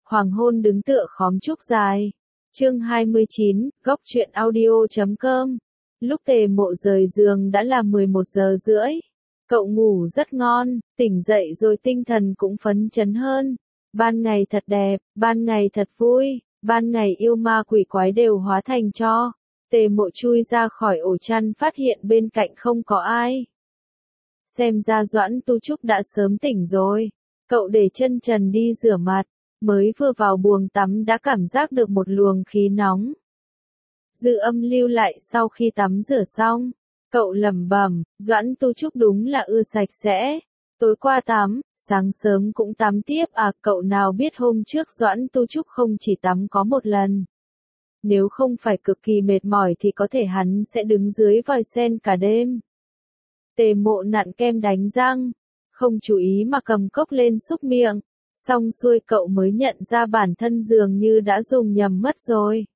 Hoàng hôn đứng tựa khóm trúc dài. Chương 29, góc truyện audio.com. Lúc Tề Mộ rời giường đã là 11 giờ rưỡi. Cậu ngủ rất ngon, tỉnh dậy rồi tinh thần cũng phấn chấn hơn. Ban ngày thật đẹp, ban ngày thật vui, ban ngày yêu ma quỷ quái đều hóa thành tro. Tề Mộ chui ra khỏi ổ chăn phát hiện bên cạnh không có ai. Xem ra Doãn Tu Trúc đã sớm tỉnh rồi. Cậu để chân trần đi rửa mặt, mới vừa vào buồng tắm đã cảm giác được một luồng khí nóng. Dư Âm lưu lại sau khi tắm rửa xong. Cậu lẩm bẩm, Doãn Tu Trúc đúng là ưa sạch sẽ. Tối qua tắm, sáng sớm cũng tắm tiếp à, cậu nào biết hôm trước Doãn Tu Trúc không chỉ tắm có một lần. Nếu không phải cực kỳ mệt mỏi thì có thể hắn sẽ đứng dưới vòi sen cả đêm. Tề Mộ nặn kem đánh răng, không chú ý mà cầm cốc lên xúc miệng. Xong xuôi cậu mới nhận ra bản thân dường như đã dùng nhầm mất rồi.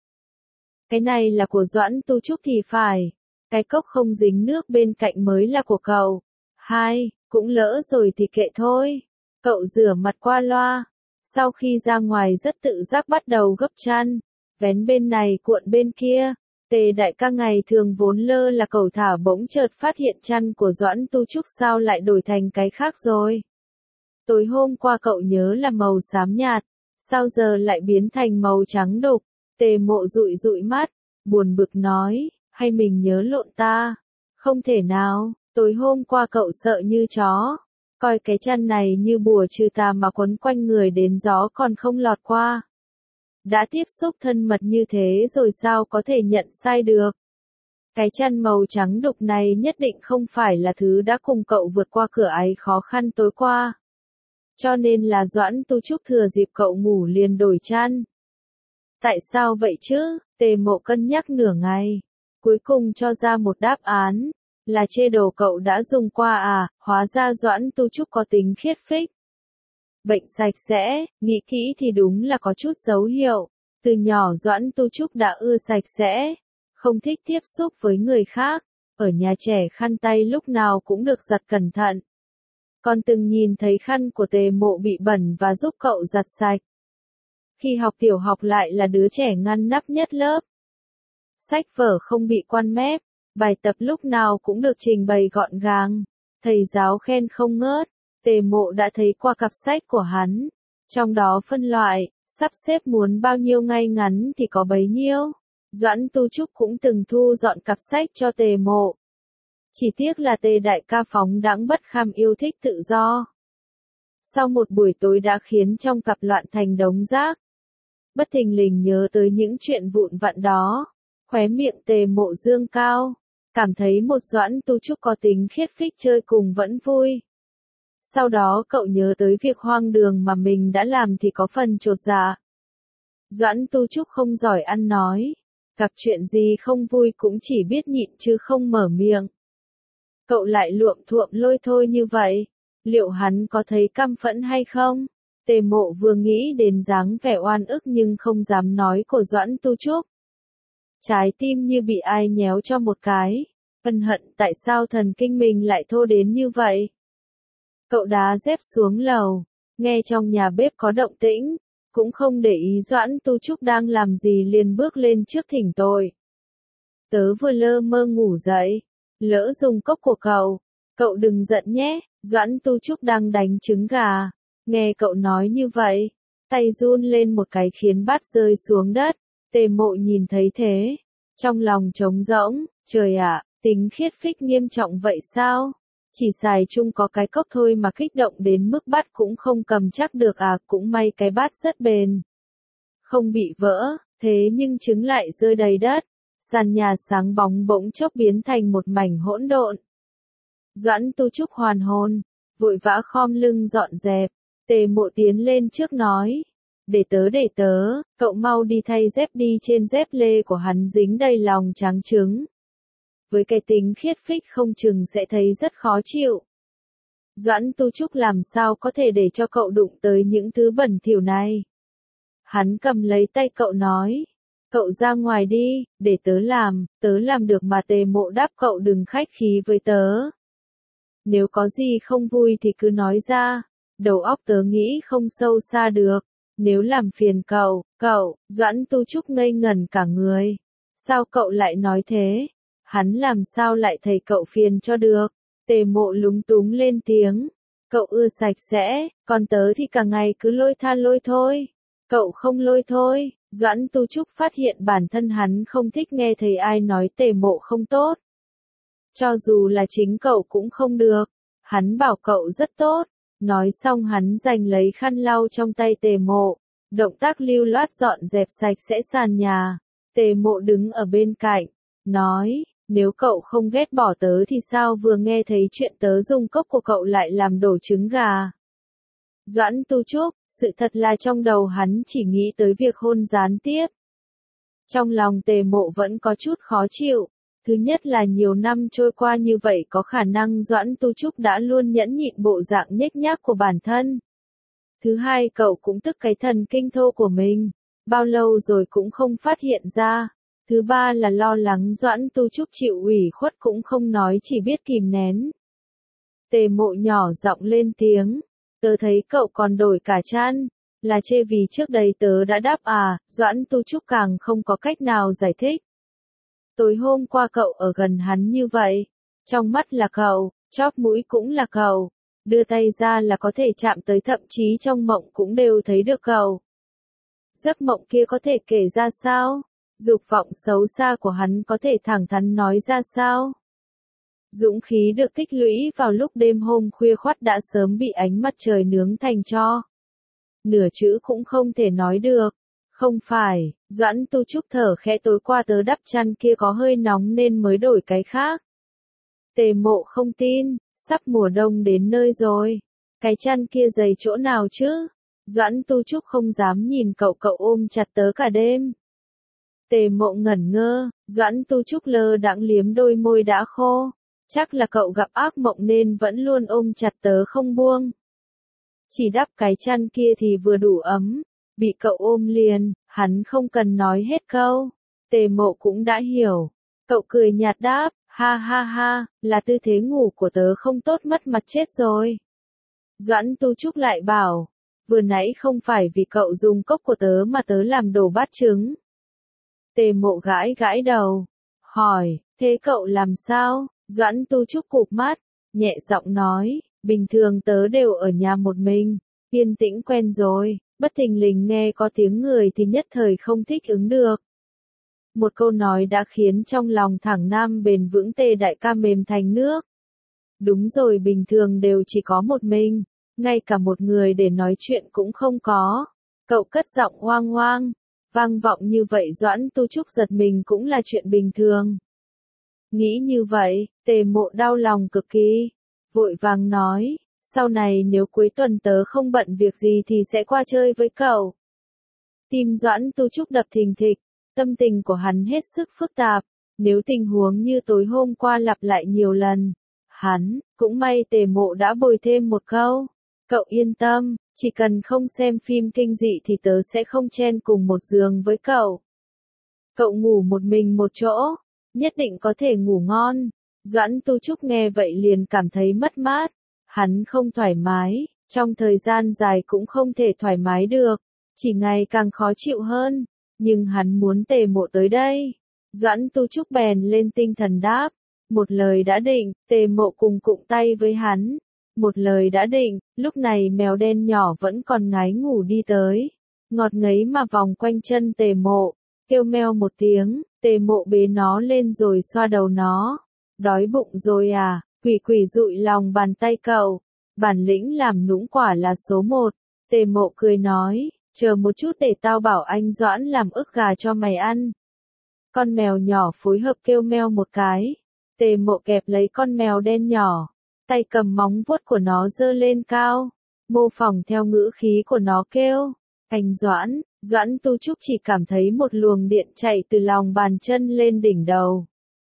Cái này là của Doãn Tu Trúc thì phải. Cái cốc không dính nước bên cạnh mới là của cậu. Cũng lỡ rồi thì kệ thôi. Cậu rửa mặt qua loa. Sau khi ra ngoài rất tự giác bắt đầu gấp chăn. Vén bên này cuộn bên kia. Tề đại ca ngày thường vốn lơ là cẩu thả bỗng chợt phát hiện chăn của Doãn Tu Trúc sao lại đổi thành cái khác rồi. Tối hôm qua cậu nhớ là màu xám nhạt, sao giờ lại biến thành màu trắng đục. Tề Mộ dụi dụi mắt, buồn bực nói, hay mình nhớ lộn ta? Không thể nào, tối hôm qua cậu sợ như chó, coi cái chăn này như bùa trừ tà mà quấn quanh người đến gió còn không lọt qua. Đã tiếp xúc thân mật như thế rồi sao có thể nhận sai được? Cái chăn màu trắng đục này nhất định không phải là thứ đã cùng cậu vượt qua cửa ải khó khăn tối qua. Cho nên là Doãn Tu Trúc thừa dịp cậu ngủ liền đổi chăn. Tại sao vậy chứ? Tề Mộ cân nhắc nửa ngày. Cuối cùng cho ra một đáp án. Là chê đồ cậu đã dùng qua à, hóa ra Doãn Tu Trúc có tính khiết phích. Bệnh sạch sẽ, nghĩ kỹ thì đúng là có chút dấu hiệu. Từ nhỏ Doãn Tu Trúc đã ưa sạch sẽ. Không thích tiếp xúc với người khác. Ở nhà trẻ khăn tay lúc nào cũng được giặt cẩn thận. Còn từng nhìn thấy khăn của Tề Mộ bị bẩn và giúp cậu giặt sạch. Khi học tiểu học lại là đứa trẻ ngăn nắp nhất lớp. Sách vở không bị quăn mép, bài tập lúc nào cũng được trình bày gọn gàng. Thầy giáo khen không ngớt, Tề Mộ đã thấy qua cặp sách của hắn. Trong đó phân loại, sắp xếp muốn bao nhiêu ngay ngắn thì có bấy nhiêu. Doãn Tu Trúc cũng từng thu dọn cặp sách cho Tề Mộ. Chỉ tiếc là Tề đại ca phóng đãng bất kham yêu thích tự do. Sau một buổi tối đã khiến trong cặp loạn thành đống rác. Bất thình lình nhớ tới những chuyện vụn vặt đó. Khóe miệng Tề Mộ dương cao. Cảm thấy một Doãn Tu Trúc có tính khiết phích chơi cùng vẫn vui. Sau đó cậu nhớ tới việc hoang đường mà mình đã làm thì có phần chột dạ. Doãn Tu Trúc không giỏi ăn nói. Gặp chuyện gì không vui cũng chỉ biết nhịn chứ không mở miệng. Cậu lại luộm thuộm lôi thôi như vậy, liệu hắn có thấy căm phẫn hay không? Tề Mộ vừa nghĩ đến dáng vẻ oan ức nhưng không dám nói của Doãn Tu Trúc. Trái tim như bị ai nhéo cho một cái, ân hận tại sao thần kinh mình lại thô đến như vậy. Cậu đá dép xuống lầu, nghe trong nhà bếp có động tĩnh, cũng không để ý Doãn Tu Trúc đang làm gì liền bước lên trước thỉnh tội. Tớ vừa lơ mơ ngủ dậy. Lỡ dùng cốc của cậu đừng giận nhé, Doãn Tu Trúc đang đánh trứng gà. Nghe cậu nói như vậy, tay run lên một cái khiến bát rơi xuống đất. Tề Mộ nhìn thấy thế, trong lòng trống rỗng, trời ạ, tính khiết phích nghiêm trọng vậy sao? Chỉ xài chung có cái cốc thôi mà kích động đến mức bát cũng không cầm chắc được à, cũng may cái bát rất bền. Không bị vỡ, thế nhưng trứng lại rơi đầy đất. Sàn nhà sáng bóng bỗng chốc biến thành một mảnh hỗn độn. Doãn Tu Trúc hoàn hồn, vội vã khom lưng dọn dẹp. Tề Mộ tiến lên trước nói. Để tớ, cậu mau đi thay dép đi, trên dép lê của hắn dính đầy lòng trắng trứng. Với cái tính khiết phích không chừng sẽ thấy rất khó chịu. Doãn Tu Trúc làm sao có thể để cho cậu đụng tới những thứ bẩn thỉu này. Hắn cầm lấy tay cậu nói. Cậu ra ngoài đi, để tớ làm được mà. Tề Mộ đáp cậu đừng khách khí với tớ. Nếu có gì không vui thì cứ nói ra, đầu óc tớ nghĩ không sâu xa được. Nếu làm phiền cậu, Doãn Tu Trúc ngây ngẩn cả người. Sao cậu lại nói thế? Hắn làm sao lại thầy cậu phiền cho được? Tề Mộ lúng túng lên tiếng. Cậu ưa sạch sẽ, còn tớ thì cả ngày cứ lôi tha lôi thôi. Cậu không lôi thôi. Doãn Tu Trúc phát hiện bản thân hắn không thích nghe thấy ai nói Tề Mộ không tốt. Cho dù là chính cậu cũng không được. Hắn bảo cậu rất tốt. Nói xong hắn giành lấy khăn lau trong tay Tề Mộ. Động tác lưu loát dọn dẹp sạch sẽ sàn nhà. Tề Mộ đứng ở bên cạnh. Nói, nếu cậu không ghét bỏ tớ thì sao vừa nghe thấy chuyện tớ dùng cốc của cậu lại làm đổ trứng gà. Doãn Tu Trúc, sự thật là trong đầu hắn chỉ nghĩ tới việc hôn gián tiếp. Trong lòng Tề Mộ vẫn có chút khó chịu. Thứ nhất là nhiều năm trôi qua như vậy có khả năng Doãn Tu Trúc đã luôn nhẫn nhịn bộ dạng nhếch nhác của bản thân. Thứ hai cậu cũng tức cái thần kinh thô của mình. Bao lâu rồi cũng không phát hiện ra. Thứ ba là lo lắng Doãn Tu Trúc chịu ủy khuất cũng không nói chỉ biết kìm nén. Tề Mộ nhỏ giọng lên tiếng. Tớ thấy cậu còn đổi cả chăn. Là chê vì trước đây tớ đã đáp à, Doãn Tu Trúc càng không có cách nào giải thích. Tối hôm qua cậu ở gần hắn như vậy. Trong mắt là cậu, chóp mũi cũng là cậu. Đưa tay ra là có thể chạm tới thậm chí trong mộng cũng đều thấy được cậu. Giấc mộng kia có thể kể ra sao? Dục vọng xấu xa của hắn có thể thẳng thắn nói ra sao? Dũng khí được tích lũy vào lúc đêm hôm khuya khoắt đã sớm bị ánh mặt trời nướng thành tro. Nửa chữ cũng không thể nói được. Không phải, Doãn Tu Trúc thở khẽ tối qua tớ đắp chăn kia có hơi nóng nên mới đổi cái khác. Tề Mộ không tin, sắp mùa đông đến nơi rồi. Cái chăn kia dày chỗ nào chứ? Doãn Tu Trúc không dám nhìn cậu ôm chặt tớ cả đêm. Tề Mộ ngẩn ngơ, Doãn Tu Trúc lơ đãng liếm đôi môi đã khô. Chắc là cậu gặp ác mộng nên vẫn luôn ôm chặt tớ không buông. Chỉ đắp cái chăn kia thì vừa đủ ấm. Bị cậu ôm liền, hắn không cần nói hết câu. Tề Mộ cũng đã hiểu. Cậu cười nhạt đáp, ha ha ha, là tư thế ngủ của tớ không tốt mất mặt chết rồi. Doãn Tu Trúc lại bảo, vừa nãy không phải vì cậu dùng cốc của tớ mà tớ làm đổ bát trứng. Tề Mộ gãi gãi đầu, hỏi, thế cậu làm sao? Doãn Tu Trúc cụp mắt, nhẹ giọng nói, bình thường tớ đều ở nhà một mình, yên tĩnh quen rồi, bất thình lình nghe có tiếng người thì nhất thời không thích ứng được. Một câu nói đã khiến trong lòng thẳng nam bền vững Tề đại ca mềm thành nước. Đúng rồi, bình thường đều chỉ có một mình, ngay cả một người để nói chuyện cũng không có. Cậu cất giọng hoang hoang, vang vọng như vậy Doãn Tu Trúc giật mình cũng là chuyện bình thường. Nghĩ như vậy, Tề Mộ đau lòng cực kỳ, vội vàng nói, sau này nếu cuối tuần tớ không bận việc gì thì sẽ qua chơi với cậu. Tim Doãn Tu Trúc đập thình thịch, tâm tình của hắn hết sức phức tạp, nếu tình huống như tối hôm qua lặp lại nhiều lần, hắn, cũng may Tề Mộ đã bồi thêm một câu, cậu yên tâm, chỉ cần không xem phim kinh dị thì tớ sẽ không chen cùng một giường với cậu. Cậu ngủ một mình một chỗ, nhất định có thể ngủ ngon. Doãn Tu Trúc nghe vậy liền cảm thấy mất mát, hắn không thoải mái, trong thời gian dài cũng không thể thoải mái được, chỉ ngày càng khó chịu hơn, nhưng hắn muốn Tề Mộ tới đây. Doãn Tu Trúc bèn lên tinh thần đáp, một lời đã định, Tề Mộ cùng cụng tay với hắn. Một lời đã định, lúc này mèo đen nhỏ vẫn còn ngái ngủ đi tới, ngọt ngấy mà vòng quanh chân Tề Mộ, kêu meo một tiếng, Tề Mộ bế nó lên rồi xoa đầu nó. Đói bụng rồi à? Quỷ quỷ dụi lòng bàn tay cậu. Bản lĩnh làm nũng quả là số một. Tề Mộ cười nói, chờ một chút để tao bảo anh Doãn làm ức gà cho mày ăn. Con mèo nhỏ phối hợp kêu meo một cái. Tề Mộ kẹp lấy con mèo đen nhỏ, tay cầm móng vuốt của nó giơ lên cao, mô phỏng theo ngữ khí của nó kêu, anh Doãn. Doãn Tu Trúc chỉ cảm thấy một luồng điện chạy từ lòng bàn chân lên đỉnh đầu.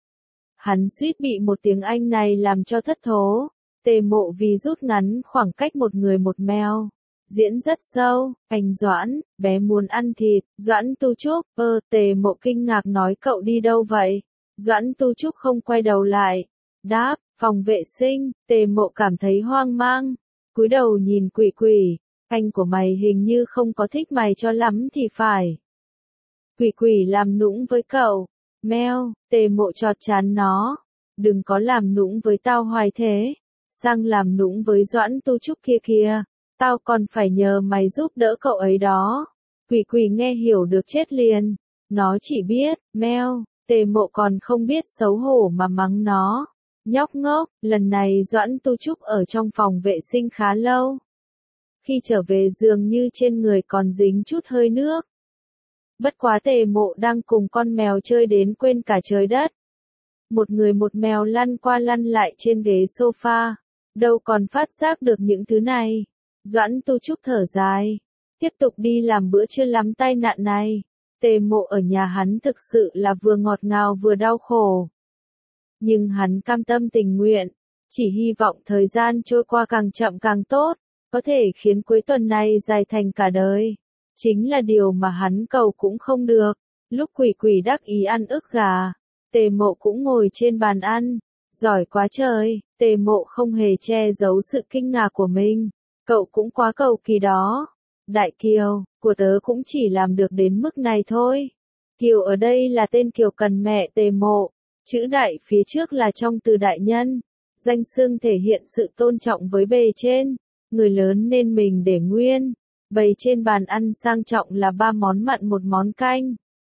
Hắn suýt bị một tiếng Anh này làm cho thất thố. Tề Mộ vì rút ngắn khoảng cách một người một mèo, diễn rất sâu, anh Doãn, bé muốn ăn thịt. Doãn Tu Trúc, Tề Mộ kinh ngạc nói cậu đi đâu vậy? Doãn Tu Trúc không quay đầu lại, đáp, phòng vệ sinh. Tề Mộ cảm thấy hoang mang, cúi đầu nhìn quỷ quỷ, Anh của mày hình như không có thích mày cho lắm thì phải. Quỷ quỷ làm nũng với cậu. Meo, Tề Mộ chọt chán nó. Đừng có làm nũng với tao hoài thế. Sang làm nũng với Doãn Tu Trúc kia kìa. Tao còn phải nhờ mày giúp đỡ cậu ấy đó. Quỷ quỷ nghe hiểu được chết liền. Nó chỉ biết, meo, Tề Mộ còn không biết xấu hổ mà mắng nó. Nhóc ngốc, lần này Doãn Tu Trúc ở trong phòng vệ sinh khá lâu. Khi trở về dường như trên người còn dính chút hơi nước. Bất quá Tề Mộ đang cùng con mèo chơi đến quên cả trời đất. Một người một mèo lăn qua lăn lại trên ghế sofa. Đâu còn phát giác được những thứ này. Doãn Tu Trúc thở dài. Tiếp tục đi làm bữa trưa lắm tai nạn này. Tề Mộ ở nhà hắn thực sự là vừa ngọt ngào vừa đau khổ. Nhưng hắn cam tâm tình nguyện. Chỉ hy vọng thời gian trôi qua càng chậm càng tốt. Có thể khiến cuối tuần này dài thành cả đời. Chính là điều mà hắn cầu cũng không được. Lúc quỷ quỷ đắc ý ăn ức gà. Tề Mộ cũng ngồi trên bàn ăn. Giỏi quá trời. Tề Mộ không hề che giấu sự kinh ngạc của mình. Cậu cũng quá cầu kỳ đó. Đại Kiều, của tớ cũng chỉ làm được đến mức này thôi. Kiều ở đây là tên Kiều cần mẹ Tề Mộ. Chữ đại phía trước là trong từ đại nhân. Danh xưng thể hiện sự tôn trọng với bề trên. Người lớn nên mình để nguyên. Bày trên bàn ăn sang trọng là 3 món mặn 1 món canh.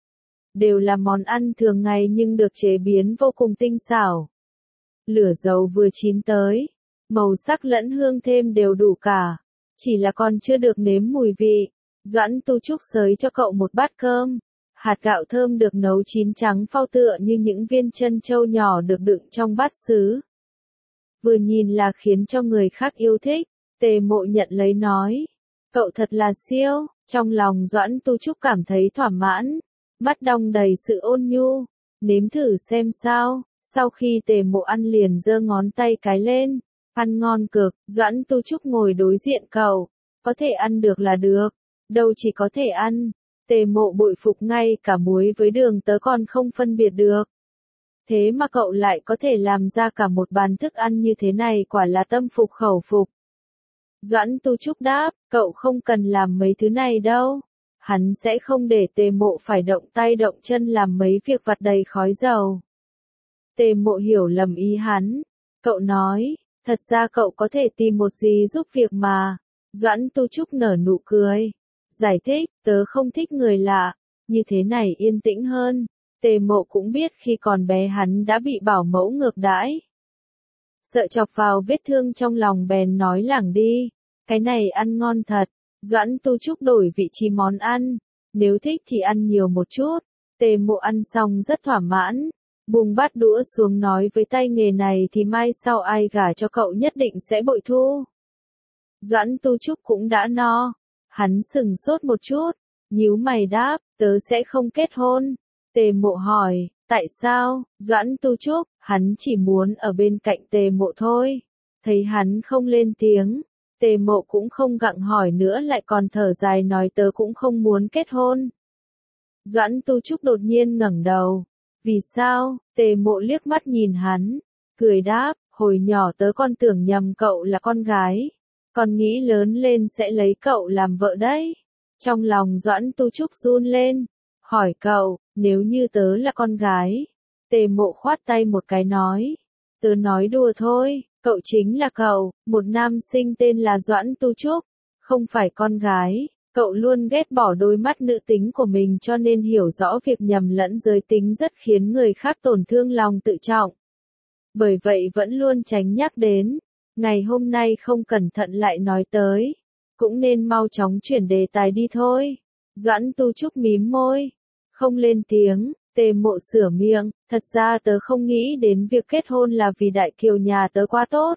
Đều là món ăn thường ngày nhưng được chế biến vô cùng tinh xảo. Lửa dầu vừa chín tới. Màu sắc lẫn hương thêm đều đủ cả. Chỉ là còn chưa được nếm mùi vị. Doãn Tu Trúc xới cho cậu một bát cơm. Hạt gạo thơm được nấu chín trắng phau tựa như những viên trân châu nhỏ được đựng trong bát sứ. Vừa nhìn là khiến cho người khác yêu thích. Tề Mộ nhận lấy nói. Cậu thật là siêu. Trong lòng Doãn Tu Trúc cảm thấy thỏa mãn. Mắt đong đầy sự ôn nhu. Nếm thử xem sao. Sau khi Tề Mộ ăn liền giơ ngón tay cái lên. Ăn ngon cực. Doãn Tu Trúc ngồi đối diện cậu. Có thể ăn được là được. Đâu chỉ có thể ăn. Tề Mộ bội phục ngay cả muối với đường tớ còn không phân biệt được. Thế mà cậu lại có thể làm ra cả một bàn thức ăn như thế này, quả là tâm phục khẩu phục. Doãn Tu Trúc đáp, cậu không cần làm mấy thứ này đâu. Hắn sẽ không để Tề Mộ phải động tay động chân làm mấy việc vặt đầy khói dầu. Tề Mộ hiểu lầm ý hắn. Cậu nói, thật ra cậu có thể tìm một gì giúp việc mà. Doãn Tu Trúc nở nụ cười. Giải thích, tớ không thích người lạ. Như thế này yên tĩnh hơn. Tề Mộ cũng biết khi còn bé hắn đã bị bảo mẫu ngược đãi. Sợ chọc vào vết thương trong lòng bèn nói lảng đi. Cái này ăn ngon thật. Doãn Tu Trúc đổi vị trí món ăn. Nếu thích thì ăn nhiều một chút. Tề Mộ ăn xong rất thỏa mãn. Buông bát đũa xuống nói với tay nghề này thì mai sau ai gả cho cậu nhất định sẽ bội thu. Doãn Tu Trúc cũng đã no. Hắn sừng sốt một chút. Nhíu mày đáp, tớ sẽ không kết hôn. Tề Mộ hỏi, tại sao? Doãn Tu Trúc, hắn chỉ muốn ở bên cạnh Tề Mộ thôi. Thấy hắn không lên tiếng. Tề Mộ cũng không gặng hỏi nữa lại còn thở dài nói tớ cũng không muốn kết hôn. Doãn Tu Trúc đột nhiên ngẩng đầu. Vì sao? Tề Mộ liếc mắt nhìn hắn. Cười đáp, hồi nhỏ tớ còn tưởng nhầm cậu là con gái. Còn nghĩ lớn lên sẽ lấy cậu làm vợ đấy. Trong lòng Doãn Tu Trúc run lên. Hỏi cậu, nếu như tớ là con gái. Tề Mộ khoát tay một cái nói. Tớ nói đùa thôi, cậu chính là cậu, một nam sinh tên là Doãn Tu Trúc. Không phải con gái. Cậu luôn ghét bỏ đôi mắt nữ tính của mình cho nên hiểu rõ việc nhầm lẫn giới tính rất khiến người khác tổn thương lòng tự trọng. Bởi vậy vẫn luôn tránh nhắc đến. Ngày hôm nay không cẩn thận lại nói tới. Cũng nên mau chóng chuyển đề tài đi thôi. Doãn Tu Trúc mím môi. Không lên tiếng. Tề Mộ sửa miệng. Thật ra tớ không nghĩ đến việc kết hôn là vì Đại Kiều nhà tớ quá tốt.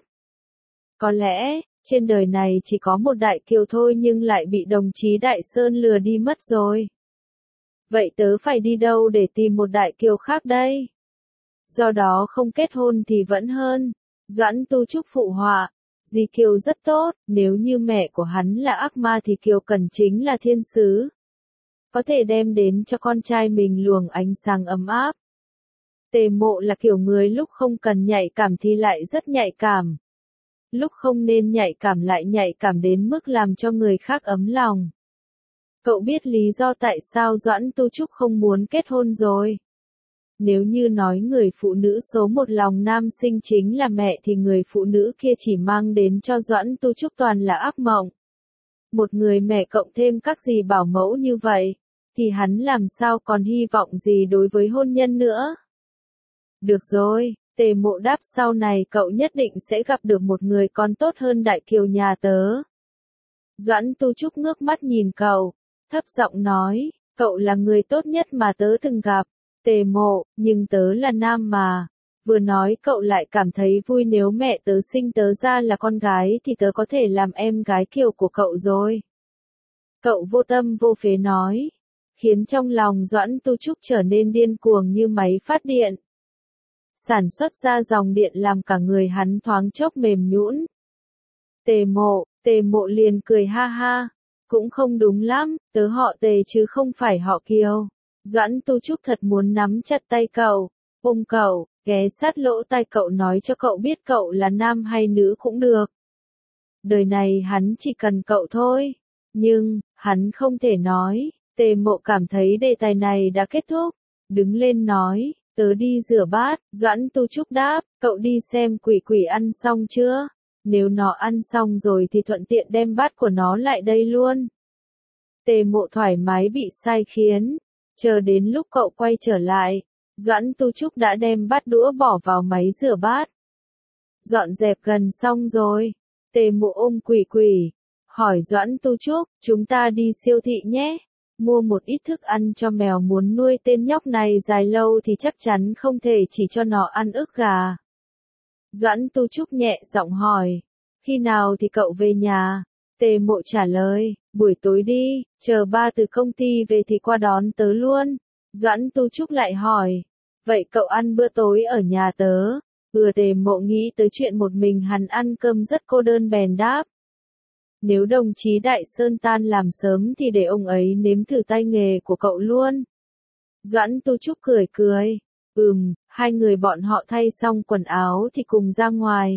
Có lẽ, trên đời này chỉ có một Đại Kiều thôi nhưng lại bị đồng chí Đại Sơn lừa đi mất rồi. Vậy tớ phải đi đâu để tìm một Đại Kiều khác đây? Do đó không kết hôn thì vẫn hơn. Doãn Tu Trúc phụ họa. Dì Kiều rất tốt, nếu như mẹ của hắn là ác ma thì Kiều Cần chính là thiên sứ. Có thể đem đến cho con trai mình luồng ánh sáng ấm áp. Tề Mộ là kiểu người lúc không cần nhạy cảm thì lại rất nhạy cảm. lúc không nên nhạy cảm lại nhạy cảm đến mức làm cho người khác ấm lòng. Cậu biết lý do tại sao Doãn Tu Trúc không muốn kết hôn rồi. Nếu như nói người phụ nữ số một lòng nam sinh chính là mẹ thì người phụ nữ kia chỉ mang đến cho Doãn Tu Trúc toàn là ác mộng. Một người mẹ cộng thêm các dì bảo mẫu như vậy, thì hắn làm sao còn hy vọng gì đối với hôn nhân nữa. Được rồi, Tề Mộ đáp sau này cậu nhất định sẽ gặp được một người con tốt hơn Đại Kiều nhà tớ. Doãn Tu Trúc ngước mắt nhìn cậu, thấp giọng nói, cậu là người tốt nhất mà tớ từng gặp. Tề Mộ, nhưng tớ là nam mà. Vừa nói cậu lại cảm thấy vui nếu mẹ tớ sinh tớ ra là con gái thì tớ có thể làm em gái Kiều của cậu rồi. Cậu vô tâm vô phế nói, khiến trong lòng Doãn Tu Trúc trở nên điên cuồng như máy phát điện. Sản xuất ra dòng điện làm cả người hắn thoáng chốc mềm nhũn. Tề Mộ liền cười ha ha, cũng không đúng lắm, tớ họ Tề chứ không phải họ Kiều. Doãn Tu Trúc thật muốn nắm chặt tay cậu, ôm cậu, ghé sát lỗ tai cậu nói cho cậu biết cậu là nam hay nữ cũng được. Đời này hắn chỉ cần cậu thôi, nhưng, hắn không thể nói. Tề Mộ cảm thấy đề tài này đã kết thúc, đứng lên nói, tớ đi rửa bát. Doãn Tu Trúc đáp, cậu đi xem quỷ quỷ ăn xong chưa? Nếu nó ăn xong rồi thì thuận tiện đem bát của nó lại đây luôn. Tề Mộ thoải mái bị sai khiến, chờ đến lúc cậu quay trở lại, Doãn Tu Trúc đã đem bát đũa bỏ vào máy rửa bát. Dọn dẹp gần xong rồi, Tề Mộ ôm quỷ quỷ, hỏi Doãn Tu Trúc, chúng ta đi siêu thị nhé, mua một ít thức ăn cho mèo, muốn nuôi tên nhóc này dài lâu thì chắc chắn không thể chỉ cho nó ăn ức gà. Doãn Tu Trúc nhẹ giọng hỏi, khi nào thì cậu về nhà? Tề Mộ trả lời, buổi tối đi, chờ ba từ công ty về thì qua đón tớ luôn. Doãn Tu Trúc lại hỏi, vậy cậu ăn bữa tối ở nhà tớ? Tề Mộ nghĩ tới chuyện một mình hắn ăn cơm rất cô đơn bèn đáp. Nếu đồng chí Đại Sơn tan làm sớm thì để ông ấy nếm thử tay nghề của cậu luôn. Doãn Tu Trúc cười cười, hai người bọn họ thay xong quần áo thì cùng ra ngoài.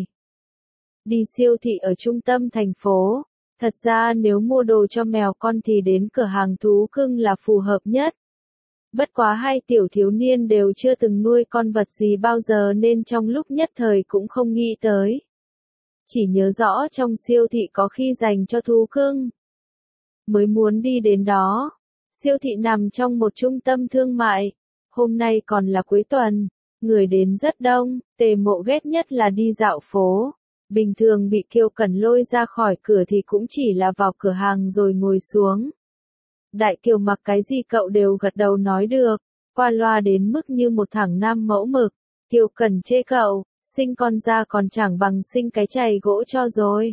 Đi siêu thị ở trung tâm thành phố. Thật ra nếu mua đồ cho mèo con thì đến cửa hàng thú cưng là phù hợp nhất. Bất quá hai tiểu thiếu niên đều chưa từng nuôi con vật gì bao giờ nên trong lúc nhất thời cũng không nghĩ tới. Chỉ nhớ rõ trong siêu thị có khi dành cho thú cưng. Mới muốn đi đến đó. Siêu thị nằm trong một trung tâm thương mại. Hôm nay còn là cuối tuần. Người đến rất đông. Tề Mộ ghét nhất là đi dạo phố. Bình thường bị Kiều Cẩn lôi ra khỏi cửa thì cũng chỉ là vào cửa hàng rồi ngồi xuống. Đại Kiều mặc cái gì cậu đều gật đầu nói được, qua loa đến mức như một thằng nam mẫu mực. Kiều Cẩn chê cậu, sinh con ra còn chẳng bằng sinh cái chày gỗ cho rồi.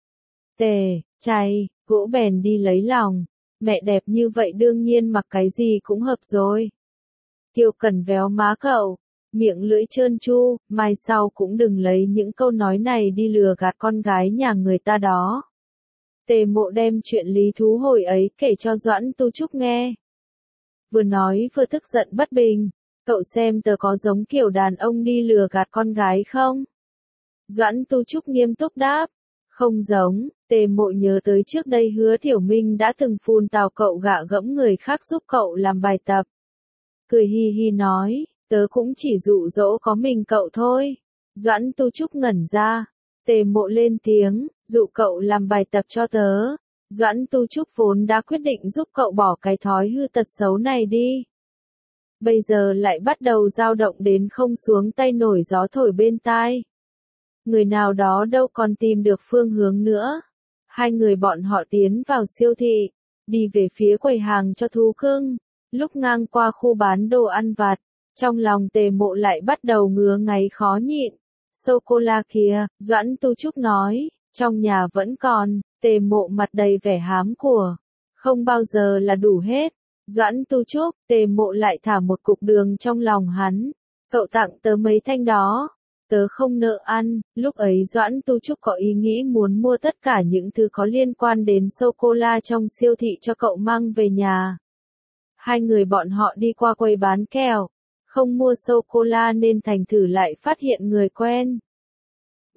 Chày, gỗ bèn đi lấy lòng, mẹ đẹp như vậy đương nhiên mặc cái gì cũng hợp rồi. Kiều Cẩn véo má cậu, miệng lưỡi trơn tru, mai sau cũng đừng lấy những câu nói này đi lừa gạt con gái nhà người ta đó. Tề Mộ đem chuyện lý thú hồi ấy kể cho Doãn Tu Trúc nghe. Vừa nói vừa tức giận bất bình, cậu xem tớ có giống kiểu đàn ông đi lừa gạt con gái không? Doãn Tu Trúc nghiêm túc đáp, không giống. Tề Mộ nhớ tới trước đây Hứa Thiểu Minh đã từng phun tào cậu gạ gẫm người khác giúp cậu làm bài tập. Cười hi hi nói, tớ cũng chỉ dụ dỗ có mình cậu thôi. Doãn Tu Trúc ngẩn ra. Tề Mộ lên tiếng, dụ cậu làm bài tập cho tớ. Doãn Tu Trúc vốn đã quyết định giúp cậu bỏ cái thói hư tật xấu này đi. Bây giờ lại bắt đầu dao động đến không xuống tay nổi gió thổi bên tai. Người nào đó đâu còn tìm được phương hướng nữa. Hai người bọn họ tiến vào siêu thị, đi về phía quầy hàng cho thú cưng. Lúc ngang qua khu bán đồ ăn vặt, trong lòng Tề Mộ lại bắt đầu ngứa ngáy khó nhịn. Sô-cô-la kìa, Doãn Tu Trúc nói, trong nhà vẫn còn. Tề Mộ mặt đầy vẻ hám của, không bao giờ là đủ hết. Doãn Tu Trúc, Tề Mộ lại thả một cục đường trong lòng hắn. Cậu tặng tớ mấy thanh đó, tớ không nợ ăn. Lúc ấy Doãn Tu Trúc có ý nghĩ muốn mua tất cả những thứ có liên quan đến sô-cô-la trong siêu thị cho cậu mang về nhà. Hai người bọn họ đi qua quầy bán kẹo, không mua sô-cô-la nên thành thử lại phát hiện người quen.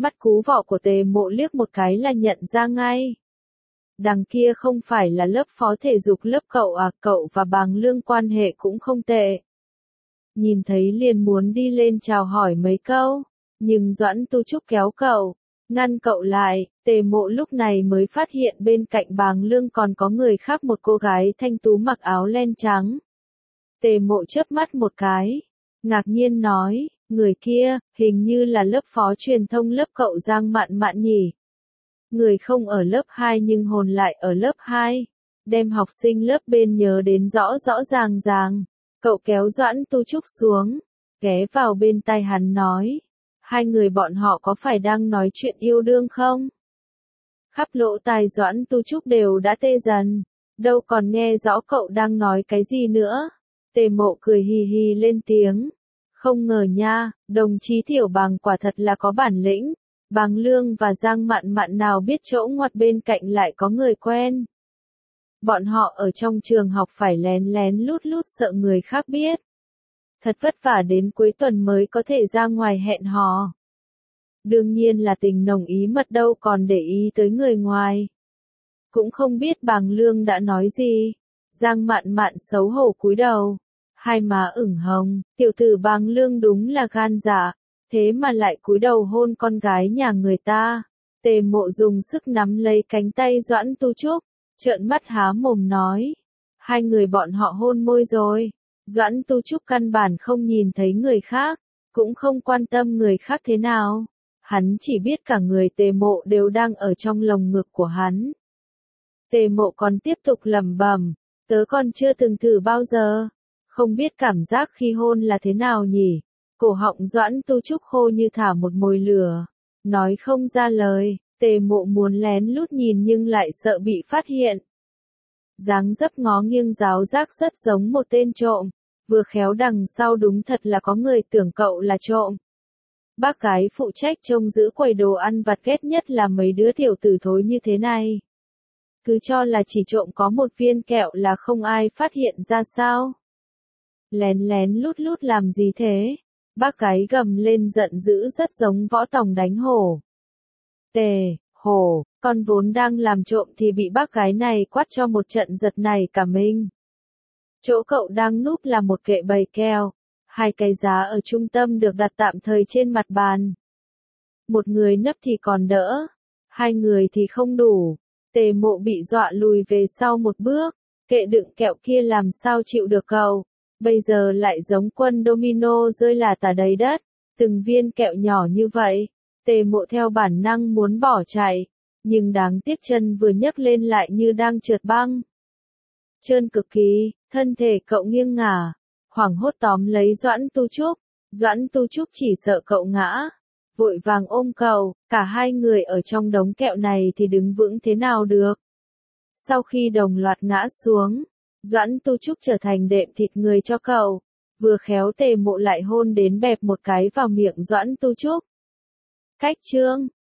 Mắt cú vọ của Tề Mộ liếc một cái là nhận ra ngay. Đằng kia không phải là lớp phó thể dục lớp cậu à, cậu và Bàng Lương quan hệ cũng không tệ. Nhìn thấy liền muốn đi lên chào hỏi mấy câu, nhưng Doãn Tu Trúc kéo cậu, ngăn cậu lại. Tề Mộ lúc này mới phát hiện bên cạnh Bàng Lương còn có người khác, một cô gái thanh tú mặc áo len trắng. Tề Mộ chớp mắt một cái, ngạc nhiên nói, người kia, hình như là lớp phó truyền thông lớp cậu Giang Mạn Mạn nhỉ. Người không ở lớp 2 nhưng hồn lại ở lớp 2, đem học sinh lớp bên nhớ đến rõ rõ ràng ràng. Cậu kéo Doãn Tu Trúc xuống, ghé vào bên tai hắn nói, hai người bọn họ có phải đang nói chuyện yêu đương không? Khắp lỗ tai Doãn Tu Trúc đều đã tê dần, đâu còn nghe rõ cậu đang nói cái gì nữa. Tề Mộ cười hì hì lên tiếng, không ngờ nha, đồng chí Tiểu Bàng quả thật là có bản lĩnh. Bàng Lương và Giang Mạn Mạn nào biết chỗ ngoặt bên cạnh lại có người quen. Bọn họ ở trong trường học phải lén lén lút lút sợ người khác biết. Thật vất vả đến cuối tuần mới có thể ra ngoài hẹn hò. Đương nhiên là tình nồng ý mật, đâu còn để ý tới người ngoài. Cũng không biết Bàng Lương đã nói gì. Giang Mạn Mạn xấu hổ cúi đầu, hai má ửng hồng, tiểu tử Bàng Lương đúng là gan dạ, thế mà lại cúi đầu hôn con gái nhà người ta. Tề Mộ dùng sức nắm lấy cánh tay Doãn Tu Trúc, trợn mắt há mồm nói, hai người bọn họ hôn môi rồi. Doãn Tu Trúc căn bản không nhìn thấy người khác, cũng không quan tâm người khác thế nào. Hắn chỉ biết cả người Tề Mộ đều đang ở trong lồng ngực của hắn. Tề Mộ còn tiếp tục lẩm bẩm, tớ còn chưa từng thử bao giờ, không biết cảm giác khi hôn là thế nào nhỉ. Cổ họng Doãn Tu Trúc khô như thả một mồi lửa, nói không ra lời. Tề Mộ muốn lén lút nhìn nhưng lại sợ bị phát hiện. Dáng dấp ngó nghiêng giáo giác rất giống một tên trộm, vừa khéo đằng sau đúng thật là có người tưởng cậu là trộm. Bác gái phụ trách trông giữ quầy đồ ăn vặt ghét nhất là mấy đứa tiểu tử thối như thế này. Cứ cho là chỉ trộm có một viên kẹo là không ai phát hiện ra sao. Lén lén lút lút làm gì thế? Bác gái gầm lên giận dữ rất giống Võ Tòng đánh hổ. Tề, hổ, con vốn đang làm trộm thì bị bác gái này quát cho một trận giật này cả mình. Chỗ cậu đang núp là một kệ bày keo. Hai cái giá ở trung tâm được đặt tạm thời trên mặt bàn. Một người nấp thì còn đỡ, hai người thì không đủ. Tề Mộ bị dọa lùi về sau một bước, kệ đựng kẹo kia làm sao chịu được cậu. Bây giờ lại giống quân domino rơi là tả đầy đất, từng viên kẹo nhỏ như vậy. Tề Mộ theo bản năng muốn bỏ chạy, nhưng đáng tiếc chân vừa nhấc lên lại như đang trượt băng. Trơn cực kỳ, thân thể cậu nghiêng ngả, hoảng hốt tóm lấy Doãn Tu Trúc. Doãn Tu Trúc chỉ sợ cậu ngã, vội vàng ôm cậu, cả hai người ở trong đống kẹo này thì đứng vững thế nào được. Sau khi đồng loạt ngã xuống, Doãn Tu Trúc trở thành đệm thịt người cho cậu, vừa khéo Tề Mộ lại hôn đến bẹp một cái vào miệng Doãn Tu Trúc. Cách chương